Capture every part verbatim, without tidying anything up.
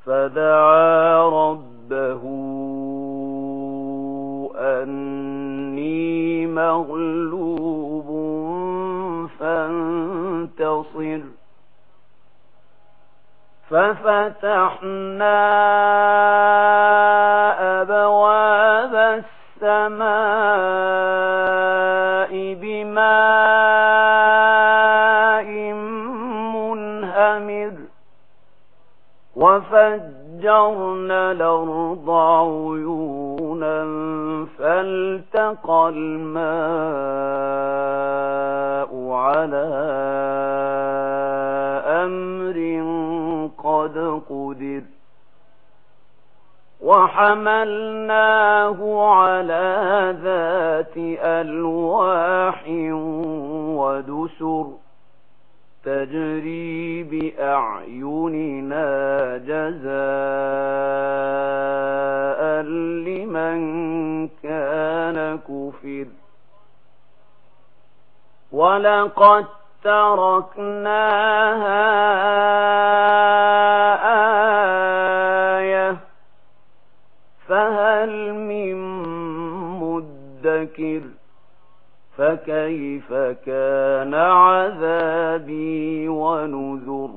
فدعا ربه أني مغلوب فانتصر ففتحنا أبواب السماء بماء منهمر وفجرنا الأرض عيونا فالتقى الماء على أمر قد قدر وحملناه على ذات ألواح ودسر تجري بأعيننا جزاء لمن كان كفر ولقد تركناها آية فهل من مدكر فكيف كان عذابي ونذر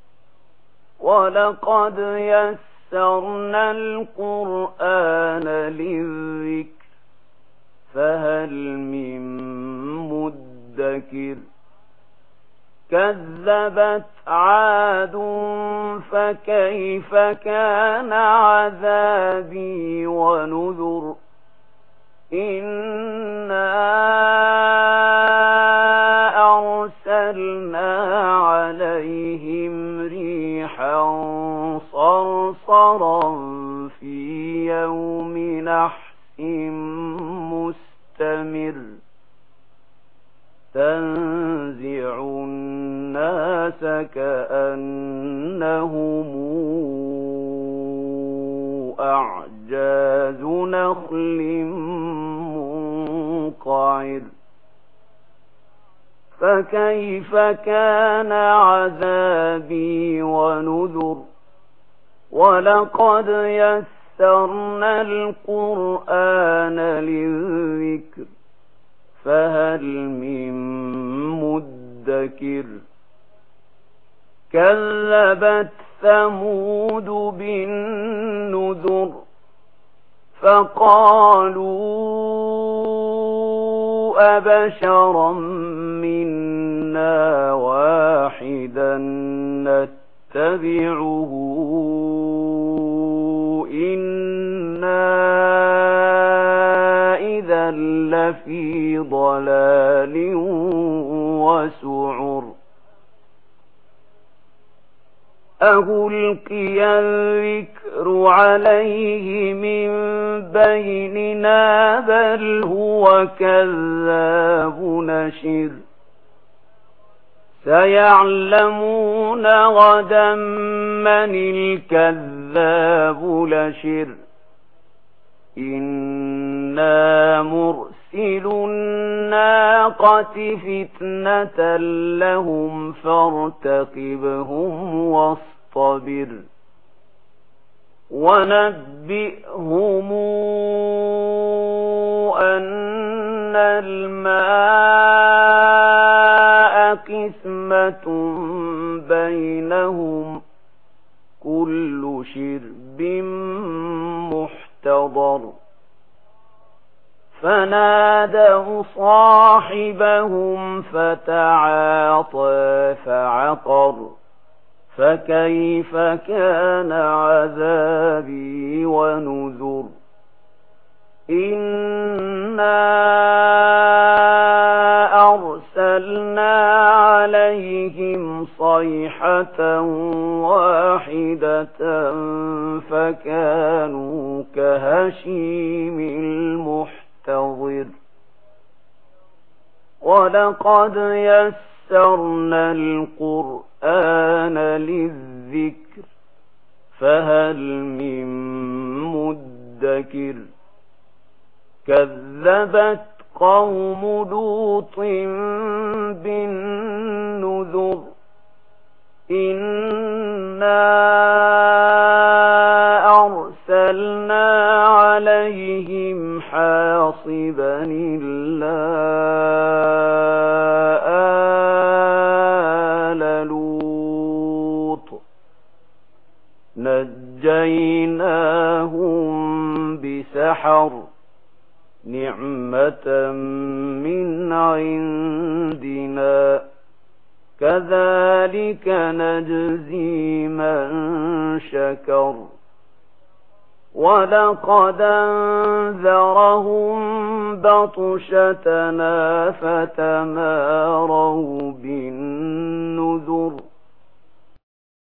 ولقد يسرنا القرآن للذكر فهل من مدكر كذبت عاد فكيف كان عذابي ونذر إنا أرسلنا عليهم ريحا صرصرا في يوم نحس مستمر تنزع الناس كأنهم أعجاز نخل منقعر فكيف كان عذابي ونذر ولقد يسرنا القرآن للذكر فهل من مدكر كذبت ثمود بالنذر فقالوا أبشرا منا واحدا نتبعه إنا إذا لفي ضلال وسعر ألقي الذكر عليه من بيننا بل هو كذاب نشر سيعلمون غدا من الكذاب لشر إنا مرسل الناقة فتنة لهم فارتقبهم واصطبر ونبئهم أن الماء قسمة بينهم كل شرب محتضر فنادوا صاحبهم فتعاطى فعقر فكيف كان عذابي ونذر إنا أرسلنا عليهم صيحة واحدة فكانوا كهشيم المحتضر ولقد يسرنا القرآن للذكر فهل من مدكر كذبت قوم لوط بالنذر إنا فنجيناهم بسحر نعمة من عندنا كذلك نجزي من شكر ولقد أنذرهم بطشتنا فتماروا بالنذر